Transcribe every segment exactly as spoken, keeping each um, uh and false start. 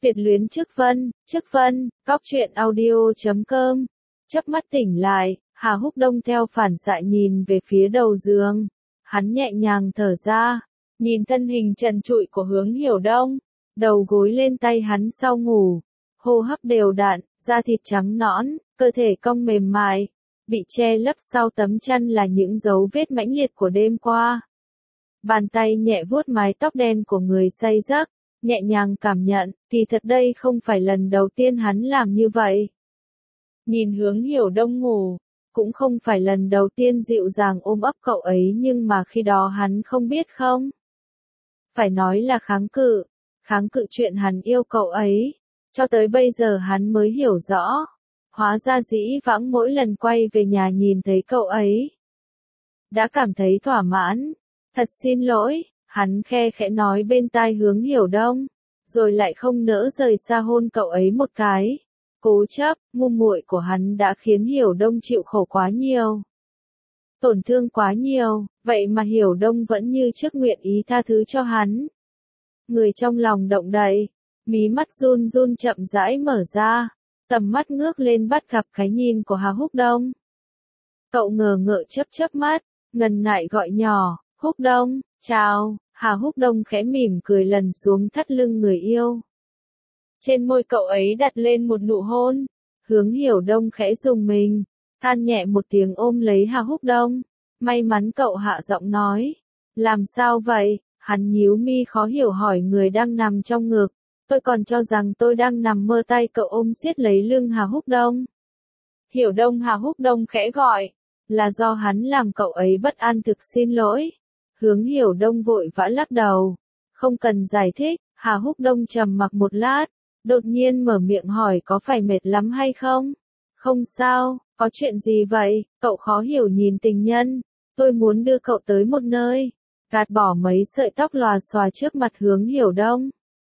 Biệt luyến Chức Vân, Chức Vân, Cóc truyện audio chấm com. Chớp mắt tỉnh lại, Hà Húc Đông theo phản xạ nhìn về phía đầu giường. Hắn nhẹ nhàng thở ra, nhìn thân hình trần trụi của Hướng Hiểu Đông, đầu gối lên tay hắn sau ngủ, hô hấp đều đặn, da thịt trắng nõn, cơ thể cong mềm mại, bị che lấp sau tấm chăn là những dấu vết mãnh liệt của đêm qua. Bàn tay nhẹ vuốt mái tóc đen của người say giấc, nhẹ nhàng cảm nhận, thì thật đây không phải lần đầu tiên hắn làm như vậy. Nhìn Hướng Hiểu Đông ngủ, cũng không phải lần đầu tiên dịu dàng ôm ấp cậu ấy, nhưng mà khi đó hắn không biết không? Phải nói là kháng cự, kháng cự chuyện hắn yêu cậu ấy, cho tới bây giờ hắn mới hiểu rõ. Hóa ra dĩ vãng mỗi lần quay về nhà nhìn thấy cậu ấy, đã cảm thấy thỏa mãn. Thật xin lỗi, hắn khe khẽ nói bên tai Hướng Hiểu Đông, rồi lại không nỡ rời xa hôn cậu ấy một cái. Cố chấp, ngu muội của hắn đã khiến Hiểu Đông chịu khổ quá nhiều, tổn thương quá nhiều, vậy mà Hiểu Đông vẫn như trước nguyện ý tha thứ cho hắn. Người trong lòng động đậy, mí mắt run run chậm rãi mở ra, tầm mắt ngước lên bắt gặp cái nhìn của Hà Húc Đông. Cậu ngờ ngợ chớp chớp mắt, ngần ngại gọi nhỏ, Húc Đông, chào. Hà Húc Đông khẽ mỉm cười lần xuống thắt lưng người yêu. Trên môi cậu ấy đặt lên một nụ hôn. Hướng Hiểu Đông khẽ rùng mình, than nhẹ một tiếng ôm lấy Hà Húc Đông. May mắn cậu hạ giọng nói. Làm sao vậy? Hắn nhíu mi khó hiểu hỏi người đang nằm trong ngực. Tôi còn cho rằng tôi đang nằm mơ, tay cậu ôm siết lấy lưng Hà Húc Đông. Hiểu Đông. Hà Húc Đông khẽ gọi. Là do hắn làm cậu ấy bất an, thực xin lỗi. Hướng Hiểu Đông vội vã lắc đầu. Không cần giải thích. Hà Húc Đông trầm mặc một lát, đột nhiên mở miệng hỏi có phải mệt lắm hay không? Không sao, có chuyện gì vậy? Cậu khó hiểu nhìn tình nhân. Tôi muốn đưa cậu tới một nơi. Gạt bỏ mấy sợi tóc lòa xòa trước mặt Hướng Hiểu Đông.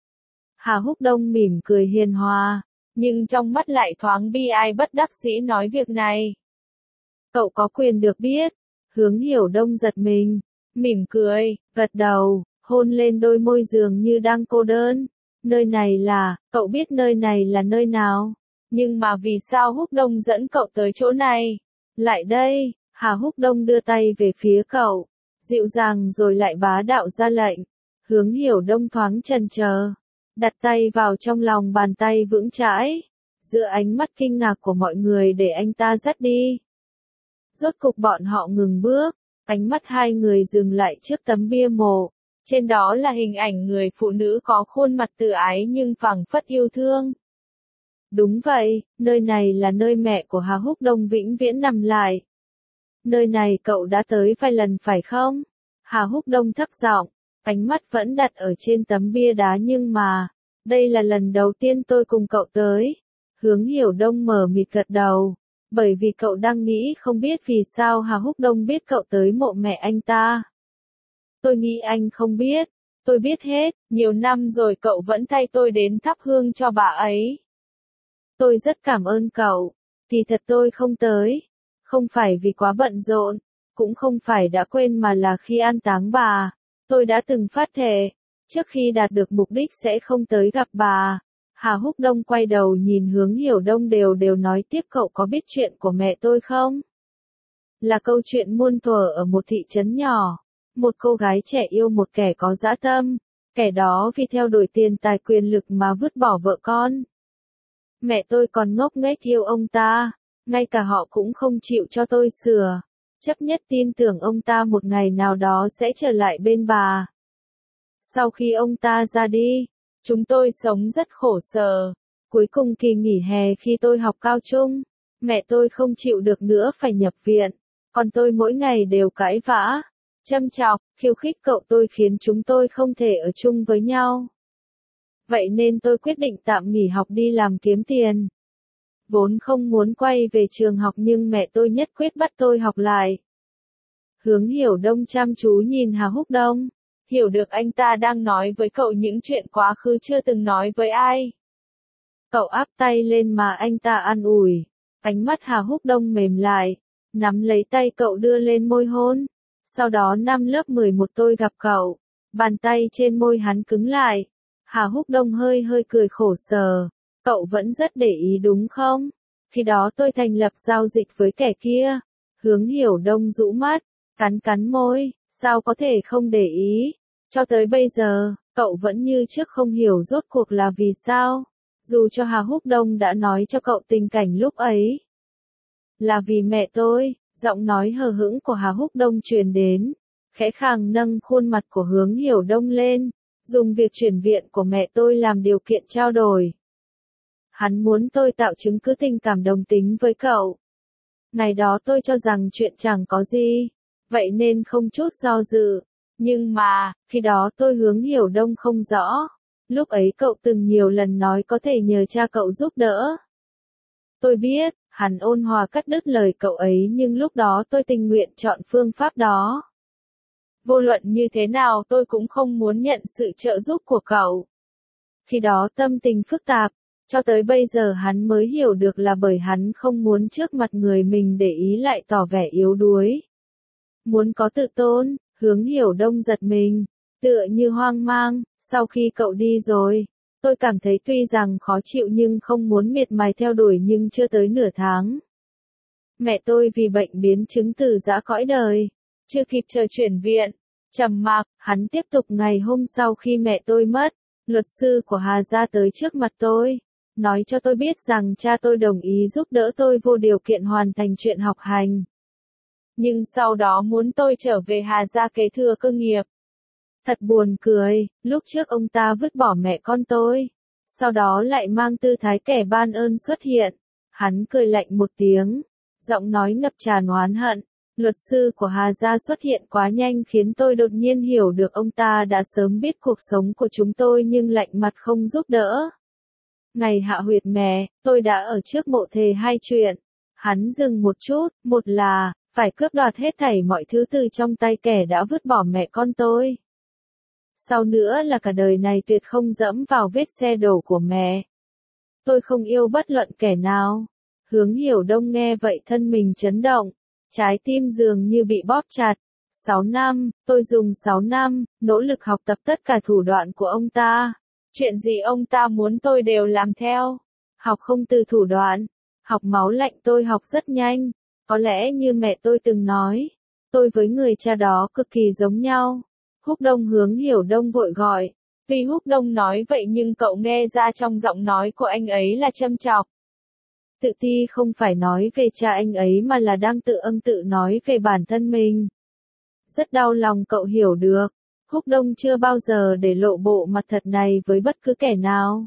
Hà Húc Đông mỉm cười hiền hòa, nhưng trong mắt lại thoáng bi ai bất đắc dĩ nói việc này. Cậu có quyền được biết. Hướng Hiểu Đông giật mình, mỉm cười, gật đầu, hôn lên đôi môi dường như đang cô đơn. Nơi này là, cậu biết nơi này là nơi nào? Nhưng mà vì sao Húc Đông dẫn cậu tới chỗ này? Lại đây. Hà Húc Đông đưa tay về phía cậu, dịu dàng rồi lại bá đạo ra lệnh. Hướng Hiểu Đông thoáng chần chờ, đặt tay vào trong lòng bàn tay vững chãi, giữa ánh mắt kinh ngạc của mọi người để anh ta dắt đi. Rốt cục bọn họ ngừng bước, ánh mắt hai người dừng lại trước tấm bia mộ. Trên đó là hình ảnh người phụ nữ có khuôn mặt từ ái nhưng phảng phất yêu thương. Đúng vậy, nơi này là nơi mẹ của Hà Húc Đông vĩnh viễn nằm lại. Nơi này cậu đã tới vài lần phải không? Hà Húc Đông thấp giọng, ánh mắt vẫn đặt ở trên tấm bia đá, nhưng mà, đây là lần đầu tiên tôi cùng cậu tới. Hướng Hiểu Đông mở mịt gật đầu, bởi vì cậu đang nghĩ không biết vì sao Hà Húc Đông biết cậu tới mộ mẹ anh ta. Tôi nghĩ anh không biết, tôi biết hết, nhiều năm rồi cậu vẫn thay tôi đến thắp hương cho bà ấy. Tôi rất cảm ơn cậu, thì thật tôi không tới, không phải vì quá bận rộn, cũng không phải đã quên, mà là khi an táng bà, tôi đã từng phát thề, trước khi đạt được mục đích sẽ không tới gặp bà. Hà Húc Đông quay đầu nhìn Hướng Hiểu Đông đều đều nói tiếp, cậu có biết chuyện của mẹ tôi không? Là câu chuyện muôn thuở ở một thị trấn nhỏ. Một cô gái trẻ yêu một kẻ có dã tâm, kẻ đó vì theo đuổi tiền tài quyền lực mà vứt bỏ vợ con. Mẹ tôi còn ngốc nghếch yêu ông ta, ngay cả họ cũng không chịu cho tôi sửa, chấp nhất tin tưởng ông ta một ngày nào đó sẽ trở lại bên bà. Sau khi ông ta ra đi, chúng tôi sống rất khổ sở. Cuối cùng kỳ nghỉ hè khi tôi học cao trung, mẹ tôi không chịu được nữa phải nhập viện, còn tôi mỗi ngày đều cãi vã, châm chọc, khiêu khích cậu tôi, khiến chúng tôi không thể ở chung với nhau. Vậy nên tôi quyết định tạm nghỉ học đi làm kiếm tiền. Vốn không muốn quay về trường học nhưng mẹ tôi nhất quyết bắt tôi học lại. Hướng Hiểu Đông chăm chú nhìn Hà Húc Đông, hiểu được anh ta đang nói với cậu những chuyện quá khứ chưa từng nói với ai. Cậu áp tay lên mà anh ta an ủi, ánh mắt Hà Húc Đông mềm lại, nắm lấy tay cậu đưa lên môi hôn. Sau đó năm lớp mười một tôi gặp cậu, bàn tay trên môi hắn cứng lại. Hà Húc Đông hơi hơi cười khổ sở. Cậu vẫn rất để ý đúng không? Khi đó tôi thành lập giao dịch với kẻ kia. Hướng Hiểu Đông rũ mắt, cắn cắn môi, sao có thể không để ý? Cho tới bây giờ, cậu vẫn như trước không hiểu rốt cuộc là vì sao? Dù cho Hà Húc Đông đã nói cho cậu tình cảnh lúc ấy. Là vì mẹ tôi, giọng nói hờ hững của Hà Húc Đông truyền đến. Khẽ khàng nâng khuôn mặt của Hướng Hiểu Đông lên, dùng việc chuyển viện của mẹ tôi làm điều kiện trao đổi. Hắn muốn tôi tạo chứng cứ tình cảm đồng tính với cậu. Ngày đó tôi cho rằng chuyện chẳng có gì, vậy nên không chút do dự. Nhưng mà, khi đó tôi Hướng Hiểu Đông không rõ. Lúc ấy cậu từng nhiều lần nói có thể nhờ cha cậu giúp đỡ. Tôi biết, hắn ôn hòa cắt đứt lời cậu ấy nhưng lúc đó tôi tình nguyện chọn phương pháp đó. Vô luận như thế nào tôi cũng không muốn nhận sự trợ giúp của cậu. Khi đó tâm tình phức tạp, cho tới bây giờ hắn mới hiểu được là bởi hắn không muốn trước mặt người mình để ý lại tỏ vẻ yếu đuối. Muốn có tự tôn, Hướng Hiểu Đông giật mình, tựa như hoang mang, sau khi cậu đi rồi. Tôi cảm thấy tuy rằng khó chịu nhưng không muốn miệt mài theo đuổi nhưng chưa tới nửa tháng. Mẹ tôi vì bệnh biến chứng từ giã cõi đời, chưa kịp chờ chuyển viện. Trầm mặc, hắn tiếp tục ngày hôm sau khi mẹ tôi mất, luật sư của Hà gia tới trước mặt tôi, nói cho tôi biết rằng cha tôi đồng ý giúp đỡ tôi vô điều kiện hoàn thành chuyện học hành. Nhưng sau đó muốn tôi trở về Hà gia kế thừa cơ nghiệp. Thật buồn cười, lúc trước ông ta vứt bỏ mẹ con tôi, sau đó lại mang tư thái kẻ ban ơn xuất hiện. Hắn cười lạnh một tiếng, giọng nói ngập tràn oán hận. Luật sư của Hà gia xuất hiện quá nhanh khiến tôi đột nhiên hiểu được ông ta đã sớm biết cuộc sống của chúng tôi nhưng lạnh mặt không giúp đỡ. Ngày hạ huyệt mẹ, tôi đã ở trước mộ thề hai chuyện. Hắn dừng một chút, một là, phải cướp đoạt hết thảy mọi thứ từ trong tay kẻ đã vứt bỏ mẹ con tôi. Sau nữa là cả đời này tuyệt không dẫm vào vết xe đổ của mẹ. Tôi không yêu bất luận kẻ nào. Hướng Hiểu Đông nghe vậy thân mình chấn động. Trái tim dường như bị bóp chặt. Sáu năm, tôi dùng sáu năm, nỗ lực học tập tất cả thủ đoạn của ông ta. Chuyện gì ông ta muốn tôi đều làm theo. Học không từ thủ đoạn. Học máu lạnh tôi học rất nhanh. Có lẽ như mẹ tôi từng nói. Tôi với người cha đó cực kỳ giống nhau. Húc Đông Hướng Hiểu Đông vội gọi. Tuy Húc Đông nói vậy nhưng cậu nghe ra trong giọng nói của anh ấy là châm chọc. Tự ti không phải nói về cha anh ấy mà là đang tự âm tự nói về bản thân mình. Rất đau lòng cậu hiểu được. Húc Đông chưa bao giờ để lộ bộ mặt thật này với bất cứ kẻ nào.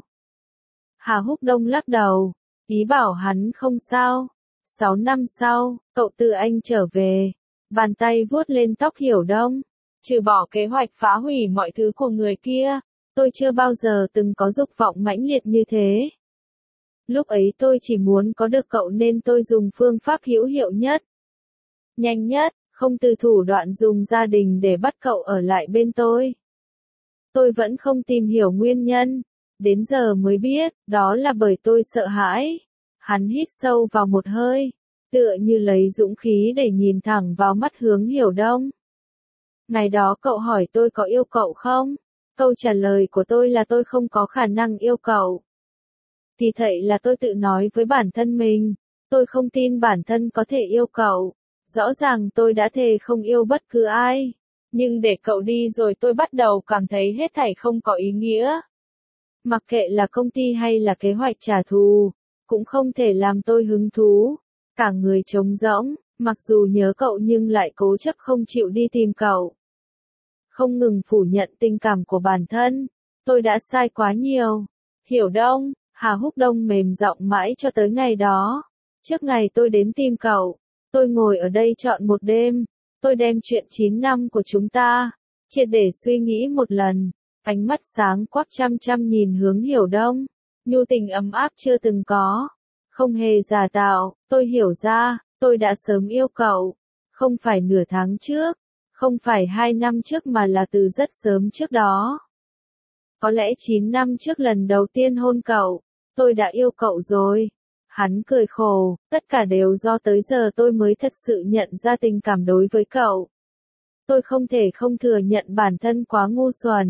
Hà Húc Đông lắc đầu, ý bảo hắn không sao. Sáu năm sau, cậu từ Anh trở về. Bàn tay vuốt lên tóc Hiểu Đông. Trừ bỏ kế hoạch phá hủy mọi thứ của người kia, tôi chưa bao giờ từng có dục vọng mãnh liệt như thế. Lúc ấy tôi chỉ muốn có được cậu nên tôi dùng phương pháp hữu hiệu nhất, nhanh nhất, không từ thủ đoạn dùng gia đình để bắt cậu ở lại bên tôi. Tôi vẫn không tìm hiểu nguyên nhân, đến giờ mới biết, đó là bởi tôi sợ hãi. Hắn hít sâu vào một hơi, tựa như lấy dũng khí để nhìn thẳng vào mắt Hướng Hiểu Đông. Ngày đó cậu hỏi tôi có yêu cậu không? Câu trả lời của tôi là tôi không có khả năng yêu cậu. Thì thậy là tôi tự nói với bản thân mình, tôi không tin bản thân có thể yêu cậu. Rõ ràng tôi đã thề không yêu bất cứ ai. Nhưng để cậu đi rồi tôi bắt đầu cảm thấy hết thảy không có ý nghĩa. Mặc kệ là công ty hay là kế hoạch trả thù, cũng không thể làm tôi hứng thú. Cả người trống rỗng, mặc dù nhớ cậu nhưng lại cố chấp không chịu đi tìm cậu. Không ngừng phủ nhận tình cảm của bản thân. Tôi đã sai quá nhiều. Hiểu Đông, Hà Húc Đông mềm giọng mãi cho tới ngày đó. Trước ngày tôi đến tìm cậu, tôi ngồi ở đây trọn một đêm. Tôi đem chuyện chín năm của chúng ta, triệt để suy nghĩ một lần. Ánh mắt sáng quắc chăm chăm nhìn Hướng Hiểu Đông. Nhu tình ấm áp chưa từng có. Không hề giả tạo, tôi hiểu ra, tôi đã sớm yêu cậu. Không phải nửa tháng trước, không phải hai năm trước mà là từ rất sớm trước đó. Có lẽ chín năm trước lần đầu tiên hôn cậu, tôi đã yêu cậu rồi. Hắn cười khổ, tất cả đều do tới giờ tôi mới thật sự nhận ra tình cảm đối với cậu. Tôi không thể không thừa nhận bản thân quá ngu xuẩn.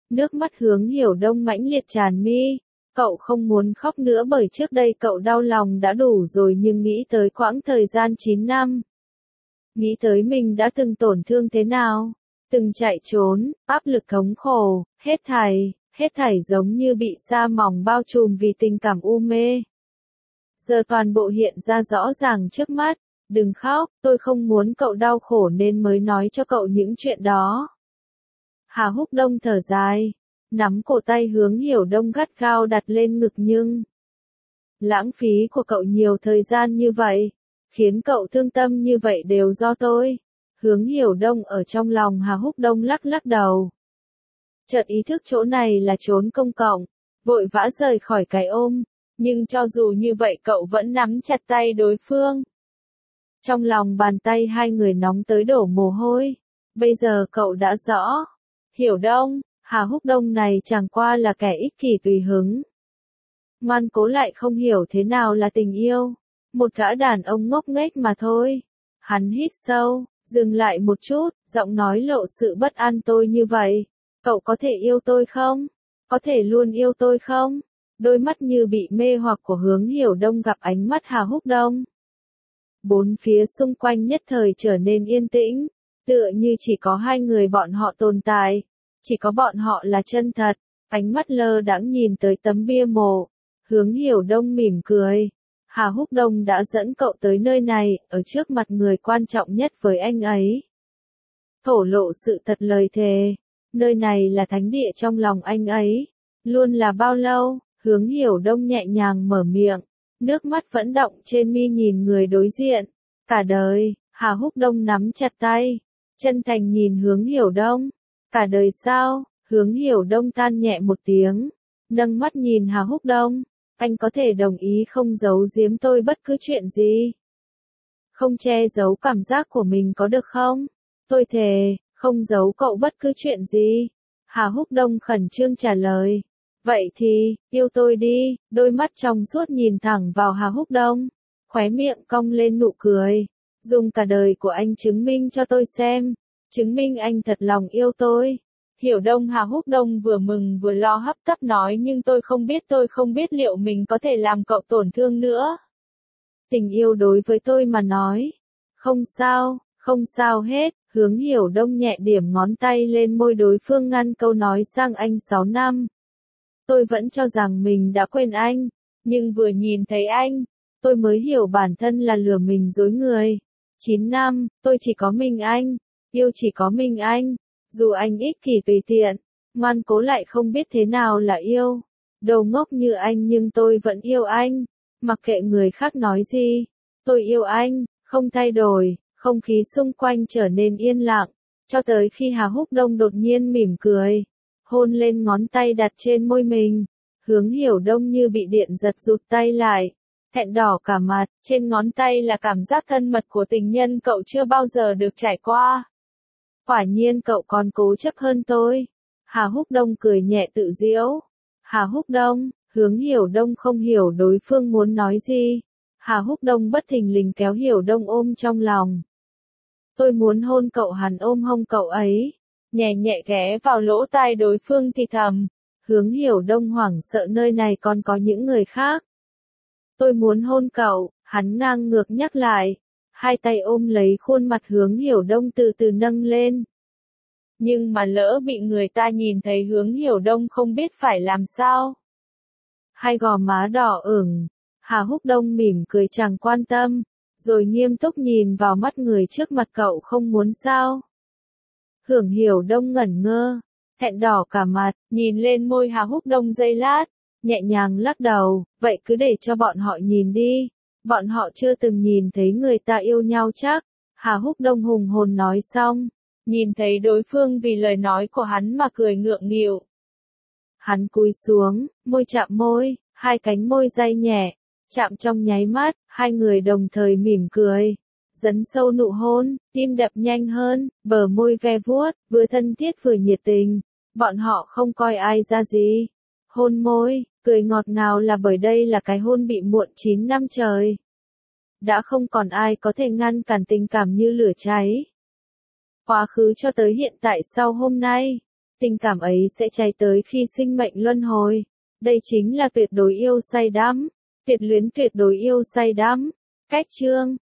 Nước mắt Hướng Hiểu Đông mãnh liệt tràn mi. Cậu không muốn khóc nữa bởi trước đây cậu đau lòng đã đủ rồi, nhưng nghĩ tới quãng thời gian chín năm. Nghĩ tới mình đã từng tổn thương thế nào, từng chạy trốn, áp lực thống khổ, hết thảy, hết thảy giống như bị sa mỏng bao trùm vì tình cảm u mê. Giờ toàn bộ hiện ra rõ ràng trước mắt. Đừng khóc, tôi không muốn cậu đau khổ nên mới nói cho cậu những chuyện đó. Hà Húc Đông thở dài, nắm cổ tay Hướng Hiểu Đông gắt gao đặt lên ngực, nhưng lãng phí của cậu nhiều thời gian như vậy, khiến cậu thương tâm như vậy đều do tôi. Hướng Hiểu Đông ở trong lòng Hà Húc Đông lắc lắc đầu. Chợt ý thức chỗ này là chốn công cộng, vội vã rời khỏi cái ôm, nhưng cho dù như vậy cậu vẫn nắm chặt tay đối phương. Trong lòng bàn tay hai người nóng tới đổ mồ hôi. Bây giờ cậu đã rõ. Hiểu Đông, Hà Húc Đông này chẳng qua là kẻ ích kỷ tùy hứng. Ngoan cố lại không hiểu thế nào là tình yêu. Một gã đàn ông ngốc nghếch mà thôi. Hắn hít sâu, dừng lại một chút, giọng nói lộ sự bất an. Tôi như vậy, cậu có thể yêu tôi không? Có thể luôn yêu tôi không? Đôi mắt như bị mê hoặc của Hướng Hiểu Đông gặp ánh mắt Hà Húc Đông. Bốn phía xung quanh nhất thời trở nên yên tĩnh, tựa như chỉ có hai người bọn họ tồn tại, chỉ có bọn họ là chân thật. Ánh mắt lơ đãng nhìn tới tấm bia mộ, Hướng Hiểu Đông mỉm cười. Hà Húc Đông đã dẫn cậu tới nơi này, ở trước mặt người quan trọng nhất với anh ấy. Thổ lộ sự thật lời thề, nơi này là thánh địa trong lòng anh ấy. Luôn là bao lâu? Hướng Hiểu Đông nhẹ nhàng mở miệng. Nước mắt vẫn đọng trên mi nhìn người đối diện. Cả đời, Hà Húc Đông nắm chặt tay, chân thành nhìn Hướng Hiểu Đông. Cả đời sao? Hướng Hiểu Đông than nhẹ một tiếng, nâng mắt nhìn Hà Húc Đông. Anh có thể đồng ý không giấu giếm tôi bất cứ chuyện gì? Không che giấu cảm giác của mình có được không? Tôi thề, không giấu cậu bất cứ chuyện gì. Hà Húc Đông khẩn trương trả lời. Vậy thì, yêu tôi đi. Đôi mắt trong suốt nhìn thẳng vào Hà Húc Đông, khóe miệng cong lên nụ cười. Dùng cả đời của anh chứng minh cho tôi xem, chứng minh anh thật lòng yêu tôi. Hiểu Đông. Hà Húc Đông vừa mừng vừa lo hấp tấp nói, nhưng tôi không biết tôi không biết liệu mình có thể làm cậu tổn thương nữa. Tình yêu đối với tôi mà nói, không sao, không sao hết. Hướng Hiểu Đông nhẹ điểm ngón tay lên môi đối phương ngăn câu nói sang anh. Sáu năm. Tôi vẫn cho rằng mình đã quên anh, nhưng vừa nhìn thấy anh, tôi mới hiểu bản thân là lừa mình dối người. Chín năm, tôi chỉ có mình anh, yêu chỉ có mình anh. Dù anh ích kỷ tùy tiện, ngoan cố lại không biết thế nào là yêu, đầu ngốc như anh, nhưng tôi vẫn yêu anh. Mặc kệ người khác nói gì, tôi yêu anh, không thay đổi. Không khí xung quanh trở nên yên lặng, cho tới khi Hà Húc Đông đột nhiên mỉm cười, hôn lên ngón tay đặt trên môi mình. Hướng Hiểu Đông như bị điện giật rụt tay lại, thẹn đỏ cả mặt. Trên ngón tay là cảm giác thân mật của tình nhân cậu chưa bao giờ được trải qua. Quả nhiên cậu còn cố chấp hơn tôi. Hà Húc Đông cười nhẹ tự giễu. Hà Húc Đông, Hướng Hiểu Đông không hiểu đối phương muốn nói gì. Hà Húc Đông bất thình lình kéo Hiểu Đông ôm trong lòng. Tôi muốn hôn cậu. Hắn ôm hông cậu ấy, nhẹ nhẹ ghé vào lỗ tai đối phương thì thầm. Hướng Hiểu Đông hoảng sợ, nơi này còn có những người khác. Tôi muốn hôn cậu, hắn ngang ngược nhắc lại. Hai tay ôm lấy khuôn mặt Hướng Hiểu Đông từ từ nâng lên. Nhưng mà lỡ bị người ta nhìn thấy, Hướng Hiểu Đông không biết phải làm sao. Hai gò má đỏ ửng, Hà Húc Đông mỉm cười chẳng quan tâm, rồi nghiêm túc nhìn vào mắt người trước mặt. Cậu không muốn sao? Hướng Hiểu Đông ngẩn ngơ, thẹn đỏ cả mặt, nhìn lên môi Hà Húc Đông giây lát, nhẹ nhàng lắc đầu. Vậy cứ để cho bọn họ nhìn đi. Bọn họ chưa từng nhìn thấy người ta yêu nhau chắc. Hà Húc Đông hùng hồn nói xong, nhìn thấy đối phương vì lời nói của hắn mà cười ngượng nghịu. Hắn cúi xuống, môi chạm môi, hai cánh môi day nhẹ, chạm trong nháy mắt, hai người đồng thời mỉm cười. Dấn sâu nụ hôn, tim đập nhanh hơn, bờ môi ve vuốt, vừa thân thiết vừa nhiệt tình. Bọn họ không coi ai ra gì. Hôn môi, cười ngọt ngào là bởi đây là cái hôn bị muộn chín năm trời. Đã không còn ai có thể ngăn cản tình cảm như lửa cháy. Quá khứ cho tới hiện tại sau hôm nay, Tình cảm ấy sẽ cháy tới khi sinh mệnh luân hồi. Đây chính là tuyệt đối yêu say đắm. Tuyệt luyến tuyệt đối yêu say đắm. Cách chương